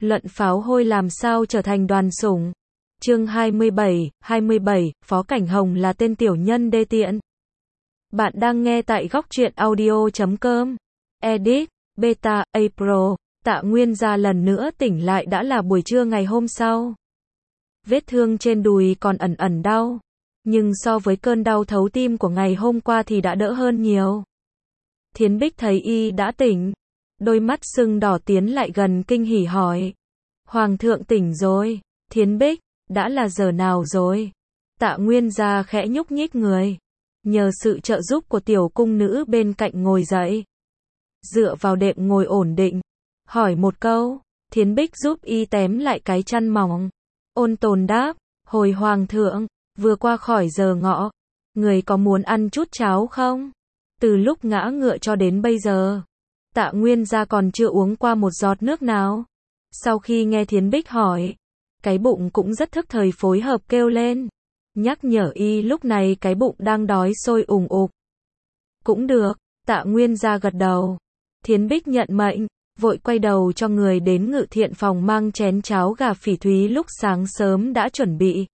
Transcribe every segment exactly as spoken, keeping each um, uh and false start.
Luận pháo hôi làm sao trở thành đoàn sủng. Chương hai mươi bảy, hai mươi bảy, Phó Cảnh Hồng là tên tiểu nhân đê tiện. Bạn đang nghe tại góc truyện audio chấm com. Edit, Beta, April. Tạ Nguyên Gia lần nữa tỉnh lại đã là buổi trưa ngày hôm sau. Vết thương trên đùi còn ẩn ẩn đau, nhưng so với cơn đau thấu tim của ngày hôm qua thì đã đỡ hơn nhiều. Thiến Bích thấy y đã tỉnh, đôi mắt sưng đỏ tiến lại gần kinh hỉ hỏi. Hoàng thượng tỉnh rồi. Thiến Bích, đã là giờ nào rồi? Tạ Nguyên Gia khẽ nhúc nhích người, nhờ sự trợ giúp của tiểu cung nữ bên cạnh ngồi dậy. Dựa vào đệm ngồi ổn định, hỏi một câu. Thiến Bích giúp y tém lại cái chăn mỏng, ôn tồn đáp, hồi hoàng thượng, vừa qua khỏi giờ ngọ, người có muốn ăn chút cháo không? Từ lúc ngã ngựa cho đến bây giờ, Tạ Nguyên Gia còn chưa uống qua một giọt nước nào. Sau khi nghe Thiến Bích hỏi, cái bụng cũng rất thức thời phối hợp kêu lên, nhắc nhở y lúc này cái bụng đang đói sôi ủng ục. Cũng được, Tạ Nguyên Gia gật đầu. Thiến Bích nhận mệnh, vội quay đầu cho người đến ngự thiện phòng mang chén cháo gà phỉ thúy lúc sáng sớm đã chuẩn bị.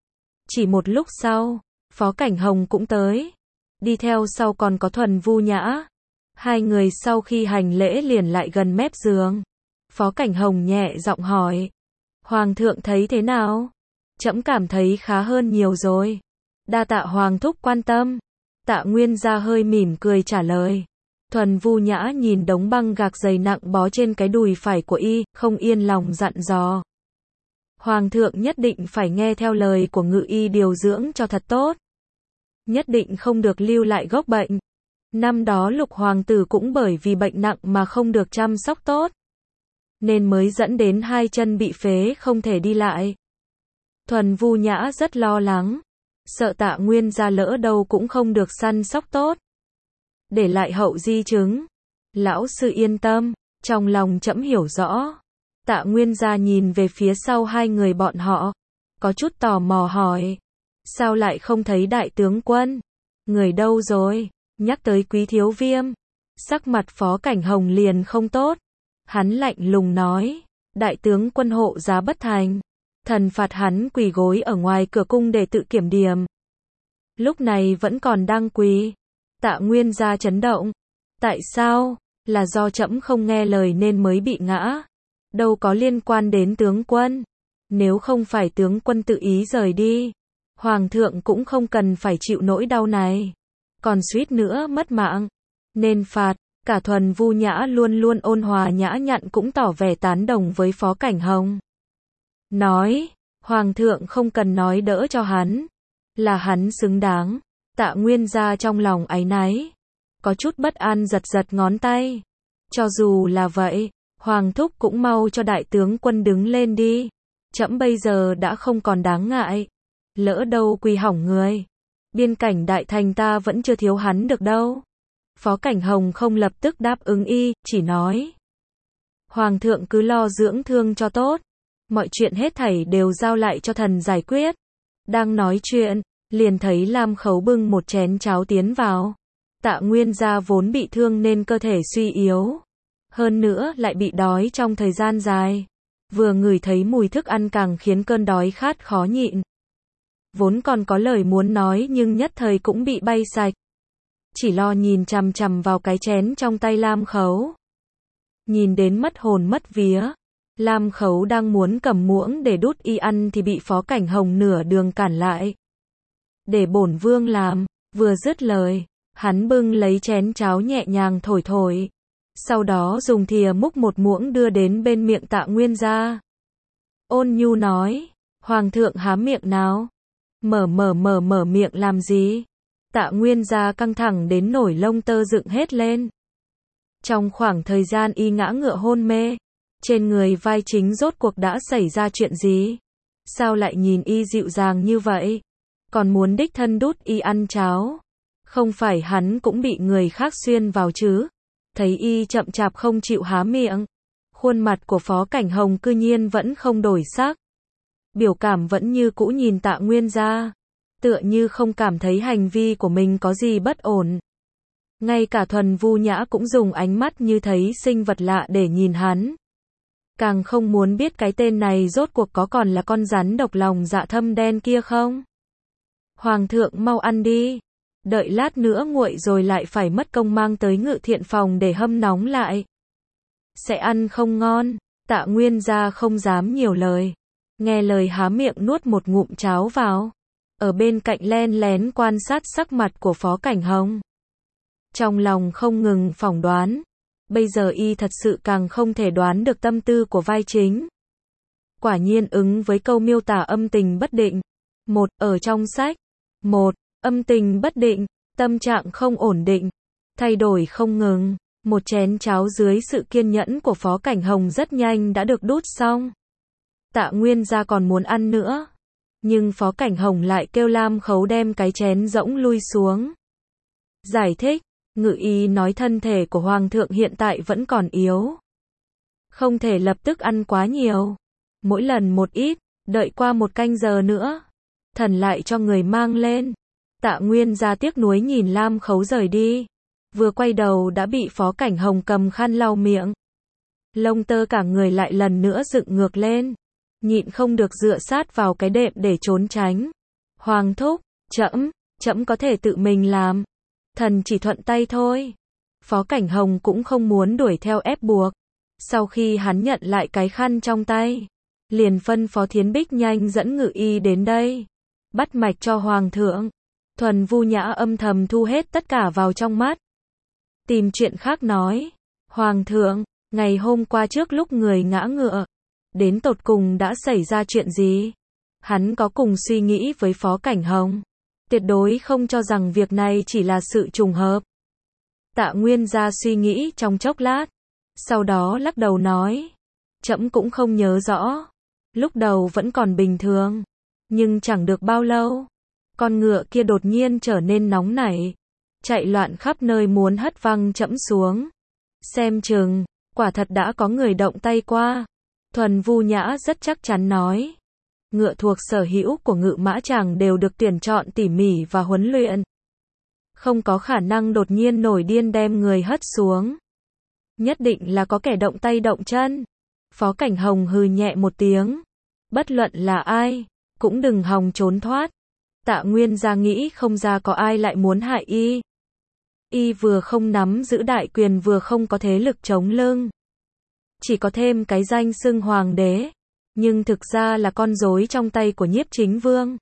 Chỉ một lúc sau, Phó Cảnh Hồng cũng tới. Đi theo sau còn có Thuần Vu Nhã. Hai người sau khi hành lễ liền lại gần mép giường. Phó Cảnh Hồng nhẹ giọng hỏi. Hoàng thượng thấy thế nào? Trẫm cảm thấy khá hơn nhiều rồi. Đa tạ Hoàng thúc quan tâm. Tạ Nguyên Gia hơi mỉm cười trả lời. Thuần Vu Nhã nhìn đống băng gạc dày nặng bó trên cái đùi phải của y, không yên lòng dặn dò. Hoàng thượng nhất định phải nghe theo lời của ngự y điều dưỡng cho thật tốt. Nhất định không được lưu lại gốc bệnh. Năm đó Lục hoàng tử cũng bởi vì bệnh nặng mà không được chăm sóc tốt, nên mới dẫn đến hai chân bị phế không thể đi lại. Thuần Vu Nhã rất lo lắng, sợ Tạ Nguyên Gia lỡ đâu cũng không được săn sóc tốt, để lại hậu di chứng. Lão sư yên tâm, trong lòng trẫm hiểu rõ. Tạ Nguyên Gia nhìn về phía sau hai người bọn họ, có chút tò mò hỏi. Sao lại không thấy đại tướng quân? Người đâu rồi? Nhắc tới Quý Thiếu Viêm, sắc mặt Phó Cảnh Hồng liền không tốt. Hắn lạnh lùng nói, đại tướng quân hộ giá bất thành, thần phạt hắn quỳ gối ở ngoài cửa cung để tự kiểm điểm. Lúc này vẫn còn đang quỳ. Tạ Nguyên Gia chấn động. Tại sao? Là do trẫm không nghe lời nên mới bị ngã. Đâu có liên quan đến tướng quân. Nếu không phải tướng quân tự ý rời đi, Hoàng thượng cũng không cần phải chịu nỗi đau này. Còn suýt nữa mất mạng, nên phạt. Cả Thuần Vu Nhã luôn luôn ôn hòa nhã nhặn cũng tỏ vẻ tán đồng với Phó Cảnh Hồng. Nói, Hoàng thượng không cần nói đỡ cho hắn, là hắn xứng đáng. Tạ Nguyên Gia trong lòng áy náy, có chút bất an giật giật ngón tay. Cho dù là vậy, Hoàng thúc cũng mau cho đại tướng quân đứng lên đi. Trẫm bây giờ đã không còn đáng ngại, lỡ đâu quỳ hỏng người, biên cảnh đại thành ta vẫn chưa thiếu hắn được đâu. Phó Cảnh Hồng không lập tức đáp ứng y, chỉ nói. Hoàng thượng cứ lo dưỡng thương cho tốt, mọi chuyện hết thảy đều giao lại cho thần giải quyết. Đang nói chuyện, liền thấy Lam Khấu bưng một chén cháo tiến vào. Tạ Nguyên Gia vốn bị thương nên cơ thể suy yếu, hơn nữa lại bị đói trong thời gian dài, vừa ngửi thấy mùi thức ăn càng khiến cơn đói khát khó nhịn. Vốn còn có lời muốn nói nhưng nhất thời cũng bị bay sạch, chỉ lo nhìn chằm chằm vào cái chén trong tay Lam Khấu. Nhìn đến mất hồn mất vía, Lam Khấu đang muốn cầm muỗng để đút y ăn thì bị Phó Cảnh Hồng nửa đường cản lại. Để bổn vương làm. Vừa dứt lời, hắn bưng lấy chén cháo nhẹ nhàng thổi thổi, sau đó dùng thìa múc một muỗng đưa đến bên miệng Tạ Nguyên Gia. Ôn nhu nói, Hoàng thượng há miệng nào. Mở mở mở mở miệng làm gì? Tạ Nguyên Gia căng thẳng đến nổi lông tơ dựng hết lên. Trong khoảng thời gian y ngã ngựa hôn mê, trên người vai chính rốt cuộc đã xảy ra chuyện gì? Sao lại nhìn y dịu dàng như vậy? Còn muốn đích thân đút y ăn cháo? Không phải hắn cũng bị người khác xuyên vào chứ? Thấy y chậm chạp không chịu há miệng, khuôn mặt của Phó Cảnh Hồng cư nhiên vẫn không đổi sắc. Biểu cảm vẫn như cũ nhìn Tạ Nguyên Gia, tựa như không cảm thấy hành vi của mình có gì bất ổn. Ngay cả Thuần Vu Nhã cũng dùng ánh mắt như thấy sinh vật lạ để nhìn hắn. Càng không muốn biết cái tên này rốt cuộc có còn là con rắn độc lòng dạ thâm đen kia không. Hoàng thượng mau ăn đi. Đợi lát nữa nguội rồi lại phải mất công mang tới ngự thiện phòng để hâm nóng lại. Sẽ ăn không ngon. Tạ Nguyên gia không dám nhiều lời. Nghe lời há miệng nuốt một ngụm cháo vào. Ở bên cạnh len lén quan sát sắc mặt của Phó Cảnh Hồng. Trong lòng không ngừng phỏng đoán. Bây giờ y thật sự càng không thể đoán được tâm tư của vai chính. Quả nhiên ứng với câu miêu tả âm tình bất định. Một, ở trong sách. Một, âm tình bất định, tâm trạng không ổn định, thay đổi không ngừng. Một chén cháo dưới sự kiên nhẫn của Phó Cảnh Hồng rất nhanh đã được đút xong. Tạ Nguyên gia còn muốn ăn nữa. Nhưng Phó Cảnh Hồng lại kêu Lam Khấu đem cái chén rỗng lui xuống. Giải thích, ngự y nói thân thể của Hoàng thượng hiện tại vẫn còn yếu. Không thể lập tức ăn quá nhiều. Mỗi lần một ít, đợi qua một canh giờ nữa. Thần lại cho người mang lên. Tạ Nguyên gia tiếc nuối nhìn Lam Khấu rời đi. Vừa quay đầu đã bị Phó Cảnh Hồng cầm khăn lau miệng. Lông tơ cả người lại lần nữa dựng ngược lên. Nhịn không được dựa sát vào cái đệm để trốn tránh. Hoàng thúc, trẫm, trẫm có thể tự mình làm. Thần chỉ thuận tay thôi. Phó Cảnh Hồng cũng không muốn đuổi theo ép buộc. Sau khi hắn nhận lại cái khăn trong tay, liền phân phó Thiến Bích nhanh dẫn ngự y đến đây. Bắt mạch cho Hoàng thượng. Thuần Vu Nhã âm thầm thu hết tất cả vào trong mắt. Tìm chuyện khác nói. Hoàng thượng, ngày hôm qua trước lúc người ngã ngựa, đến tột cùng đã xảy ra chuyện gì? Hắn có cùng suy nghĩ với Phó Cảnh Hồng. Tuyệt đối không cho rằng việc này chỉ là sự trùng hợp. Tạ Nguyên gia suy nghĩ trong chốc lát. Sau đó lắc đầu nói. Trẫm cũng không nhớ rõ. Lúc đầu vẫn còn bình thường. Nhưng chẳng được bao lâu. Con ngựa kia đột nhiên trở nên nóng nảy. Chạy loạn khắp nơi muốn hất văng trẫm xuống. Xem chừng, quả thật đã có người động tay qua. Thuần Vu Nhã rất chắc chắn nói. Ngựa thuộc sở hữu của Ngự Mã Tràng đều được tuyển chọn tỉ mỉ và huấn luyện. Không có khả năng đột nhiên nổi điên đem người hất xuống. Nhất định là có kẻ động tay động chân. Phó Cảnh Hồng hừ nhẹ một tiếng. Bất luận là ai, cũng đừng hòng trốn thoát. Tạ Nguyên gia nghĩ không ra có ai lại muốn hại y. Y vừa không nắm giữ đại quyền vừa không có thế lực chống lưng. Chỉ có thêm cái danh xưng hoàng đế. Nhưng thực ra là con rối trong tay của Nhiếp Chính Vương.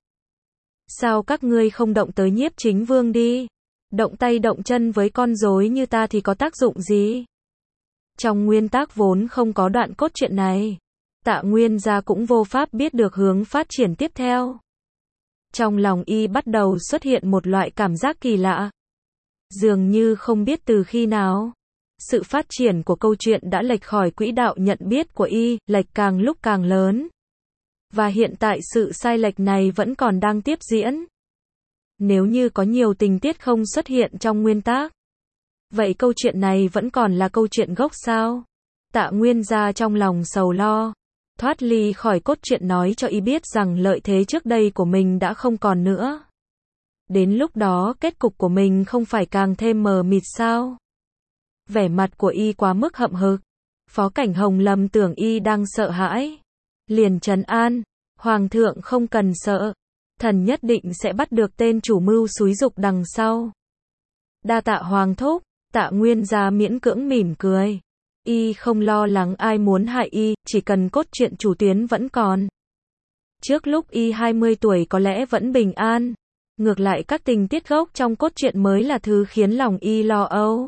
Sao các ngươi không động tới Nhiếp Chính Vương đi? Động tay động chân với con rối như ta thì có tác dụng gì? Trong nguyên tắc vốn không có đoạn cốt truyện này. Tạ Nguyên gia cũng vô pháp biết được hướng phát triển tiếp theo. Trong lòng y bắt đầu xuất hiện một loại cảm giác kỳ lạ. Dường như không biết từ khi nào, sự phát triển của câu chuyện đã lệch khỏi quỹ đạo nhận biết của y, lệch càng lúc càng lớn. Và hiện tại sự sai lệch này vẫn còn đang tiếp diễn. Nếu như có nhiều tình tiết không xuất hiện trong nguyên tác, vậy câu chuyện này vẫn còn là câu chuyện gốc sao? Tạ Nguyên gia trong lòng sầu lo. Thoát ly khỏi cốt truyện nói cho y biết rằng lợi thế trước đây của mình đã không còn nữa. Đến lúc đó kết cục của mình không phải càng thêm mờ mịt sao? Vẻ mặt của y quá mức hậm hực. Phó Cảnh Hồng lầm tưởng y đang sợ hãi. Liền trấn an. Hoàng thượng không cần sợ. Thần nhất định sẽ bắt được tên chủ mưu xúi giục đằng sau. Đa tạ Hoàng thúc. Tạ Nguyên gia miễn cưỡng mỉm cười. Y không lo lắng ai muốn hại y, chỉ cần cốt truyện chủ tuyến vẫn còn. Trước lúc y hai mươi tuổi có lẽ vẫn bình an. Ngược lại các tình tiết gốc trong cốt truyện mới là thứ khiến lòng y lo âu.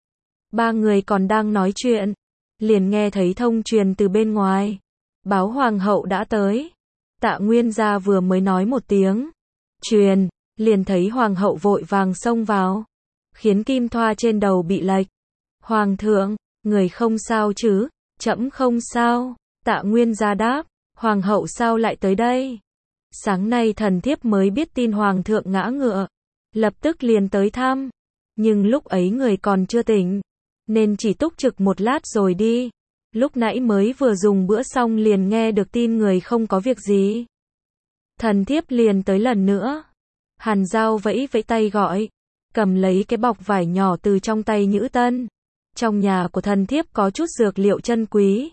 Ba người còn đang nói chuyện. Liền nghe thấy thông truyền từ bên ngoài. Báo Hoàng hậu đã tới. Tạ Nguyên gia vừa mới nói một tiếng. Truyền, liền thấy Hoàng hậu vội vàng xông vào. Khiến kim thoa trên đầu bị lệch. Hoàng thượng, người không sao chứ? Trẫm không sao. Tạ Nguyên gia đáp. Hoàng hậu sao lại tới đây? Sáng nay thần thiếp mới biết tin Hoàng thượng ngã ngựa. Lập tức liền tới thăm. Nhưng lúc ấy người còn chưa tỉnh. Nên chỉ túc trực một lát rồi đi. Lúc nãy mới vừa dùng bữa xong liền nghe được tin người không có việc gì. Thần thiếp liền tới lần nữa. Hàn Giao vẫy vẫy tay gọi. Cầm lấy cái bọc vải nhỏ từ trong tay Nhữ Tân. Trong nhà của thần thiếp có chút dược liệu chân quý.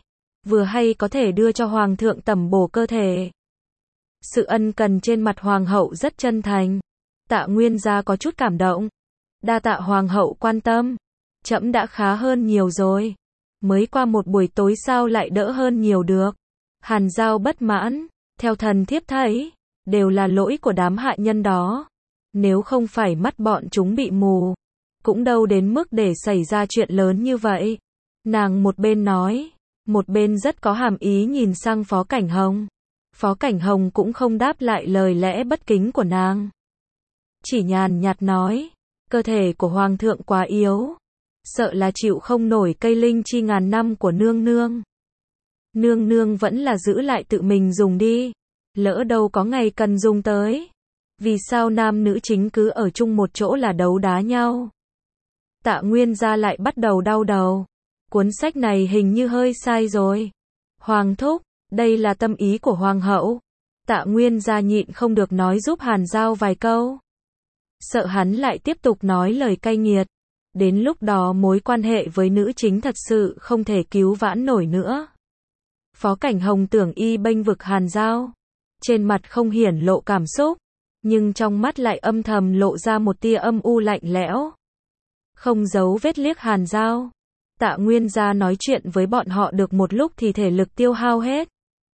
vừa hay có thể đưa cho hoàng thượng tẩm bổ cơ thể. Sự ân cần trên mặt hoàng hậu rất chân thành. Tạ Nguyên gia có chút cảm động. Đa tạ hoàng hậu quan tâm. Trẫm đã khá hơn nhiều rồi. Mới qua một buổi tối sao lại đỡ hơn nhiều được. Hàn Giao bất mãn. Theo thần thiếp thấy, đều là lỗi của đám hạ nhân đó. Nếu không phải mắt bọn chúng bị mù, cũng đâu đến mức để xảy ra chuyện lớn như vậy. Nàng một bên nói, một bên rất có hàm ý nhìn sang Phó Cảnh Hồng. Phó Cảnh Hồng cũng không đáp lại lời lẽ bất kính của nàng. Chỉ nhàn nhạt nói, cơ thể của hoàng thượng quá yếu, sợ là chịu không nổi cây linh chi ngàn năm của nương nương. Nương nương vẫn là giữ lại tự mình dùng đi, lỡ đâu có ngày cần dùng tới. Vì sao nam nữ chính cứ ở chung một chỗ là đấu đá nhau? Tạ Nguyên gia lại bắt đầu đau đầu. Cuốn sách này hình như hơi sai rồi. Hoàng thúc, đây là tâm ý của hoàng hậu. Tạ Nguyên gia nhịn không được nói giúp Hàn Giao vài câu. Sợ hắn lại tiếp tục nói lời cay nghiệt. Đến lúc đó mối quan hệ với nữ chính thật sự không thể cứu vãn nổi nữa. Phó Cảnh Hồng tưởng y bênh vực Hàn Giao. Trên mặt không hiển lộ cảm xúc, nhưng trong mắt lại âm thầm lộ ra một tia âm u lạnh lẽo. Không giấu vết liếc Hàn Giao. Tạ Nguyên gia nói chuyện với bọn họ được một lúc thì thể lực tiêu hao hết.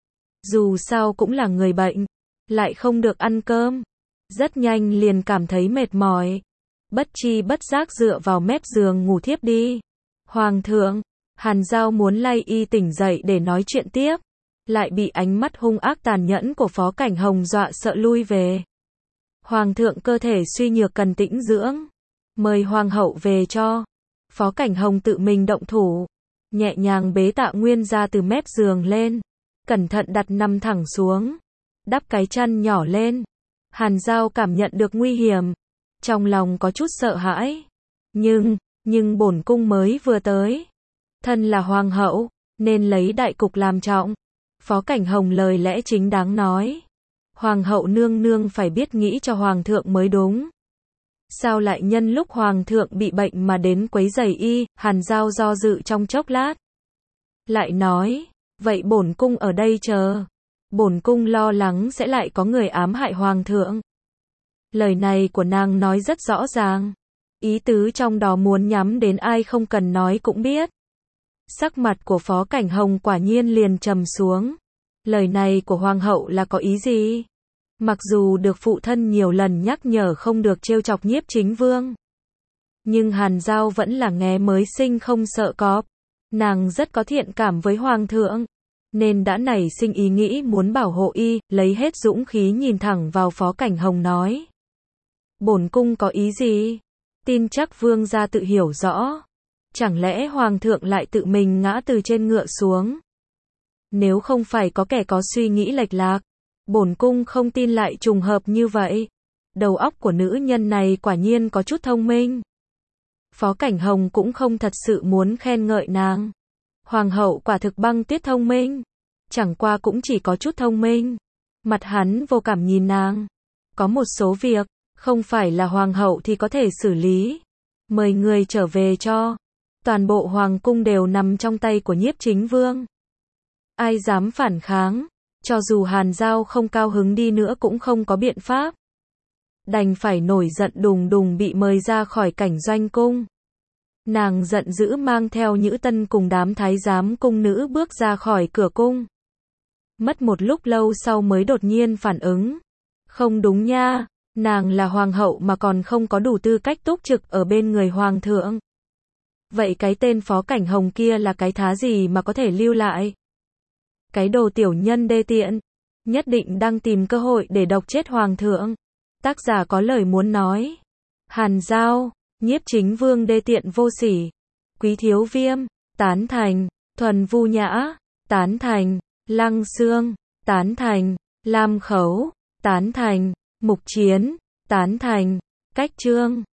Dù sao cũng là người bệnh, lại không được ăn cơm. Rất nhanh liền cảm thấy mệt mỏi. Bất chi bất giác dựa vào mép giường ngủ thiếp đi. Hoàng thượng, Hàn Giao muốn lay y tỉnh dậy để nói chuyện tiếp. Lại bị ánh mắt hung ác tàn nhẫn của Phó Cảnh Hồng dọa sợ lui về. Hoàng thượng cơ thể suy nhược cần tĩnh dưỡng. Mời hoàng hậu về cho. Phó Cảnh Hồng tự mình động thủ. Nhẹ nhàng bế Tạ Nguyên ra từ mép giường lên. Cẩn thận đặt nằm thẳng xuống. Đắp cái chăn nhỏ lên. Hàn Giao cảm nhận được nguy hiểm. Trong lòng có chút sợ hãi. Nhưng, nhưng bổn cung mới vừa tới. Thân là hoàng hậu, nên lấy đại cục làm trọng. Phó Cảnh Hồng lời lẽ chính đáng nói. Hoàng hậu nương nương phải biết nghĩ cho hoàng thượng mới đúng. Sao lại nhân lúc hoàng thượng bị bệnh mà đến quấy rầy y? Hàn Giao do dự trong chốc lát. Lại nói, vậy bổn cung ở đây chờ. Bổn cung lo lắng sẽ lại có người ám hại hoàng thượng. Lời này của nàng nói rất rõ ràng. Ý tứ trong đó muốn nhắm đến ai không cần nói cũng biết. Sắc mặt của Phó Cảnh Hồng quả nhiên liền trầm xuống. Lời này của hoàng hậu là có ý gì? Mặc dù được phụ thân nhiều lần nhắc nhở không được trêu chọc Nhiếp Chính Vương, nhưng Hàn Giao vẫn là nghé mới sinh không sợ cọp. Nàng rất có thiện cảm với hoàng thượng, nên đã nảy sinh ý nghĩ muốn bảo hộ y, lấy hết dũng khí nhìn thẳng vào Phó Cảnh Hồng nói. Bổn cung có ý gì? Tin chắc vương gia tự hiểu rõ. Chẳng lẽ hoàng thượng lại tự mình ngã từ trên ngựa xuống? Nếu không phải có kẻ có suy nghĩ lệch lạc, bổn cung không tin lại trùng hợp như vậy. Đầu óc của nữ nhân này quả nhiên có chút thông minh. Phó Cảnh Hồng cũng không thật sự muốn khen ngợi nàng. Hoàng hậu quả thực băng tuyết thông minh. Chẳng qua cũng chỉ có chút thông minh. Mặt hắn vô cảm nhìn nàng. Có một số việc, không phải là hoàng hậu thì có thể xử lý. Mời người trở về cho. Toàn bộ hoàng cung đều nằm trong tay của Nhiếp Chính Vương. Ai dám phản kháng, cho dù Hàn Giao không cao hứng đi nữa cũng không có biện pháp. Đành phải nổi giận đùng đùng bị mời ra khỏi cảnh doanh cung. Nàng giận dữ mang theo Nhữ Tân cùng đám thái giám cung nữ bước ra khỏi cửa cung. Mất một lúc lâu sau mới đột nhiên phản ứng. Không đúng nha, nàng là hoàng hậu mà còn không có đủ tư cách túc trực ở bên người hoàng thượng. Vậy cái tên Phó Cảnh Hồng kia là cái thá gì mà có thể lưu lại? Cái đồ tiểu nhân đê tiện, nhất định đang tìm cơ hội để độc chết hoàng thượng. Tác giả có lời muốn nói. Hàn Giao, Nhiếp Chính Vương đê tiện vô sỉ. Quý Thiếu Viêm, tán thành. Thuần Vu Nhã, tán thành. Lăng Xương, tán thành. Lam Khấu, tán thành. Mục Chiến, tán thành. Cách Trương.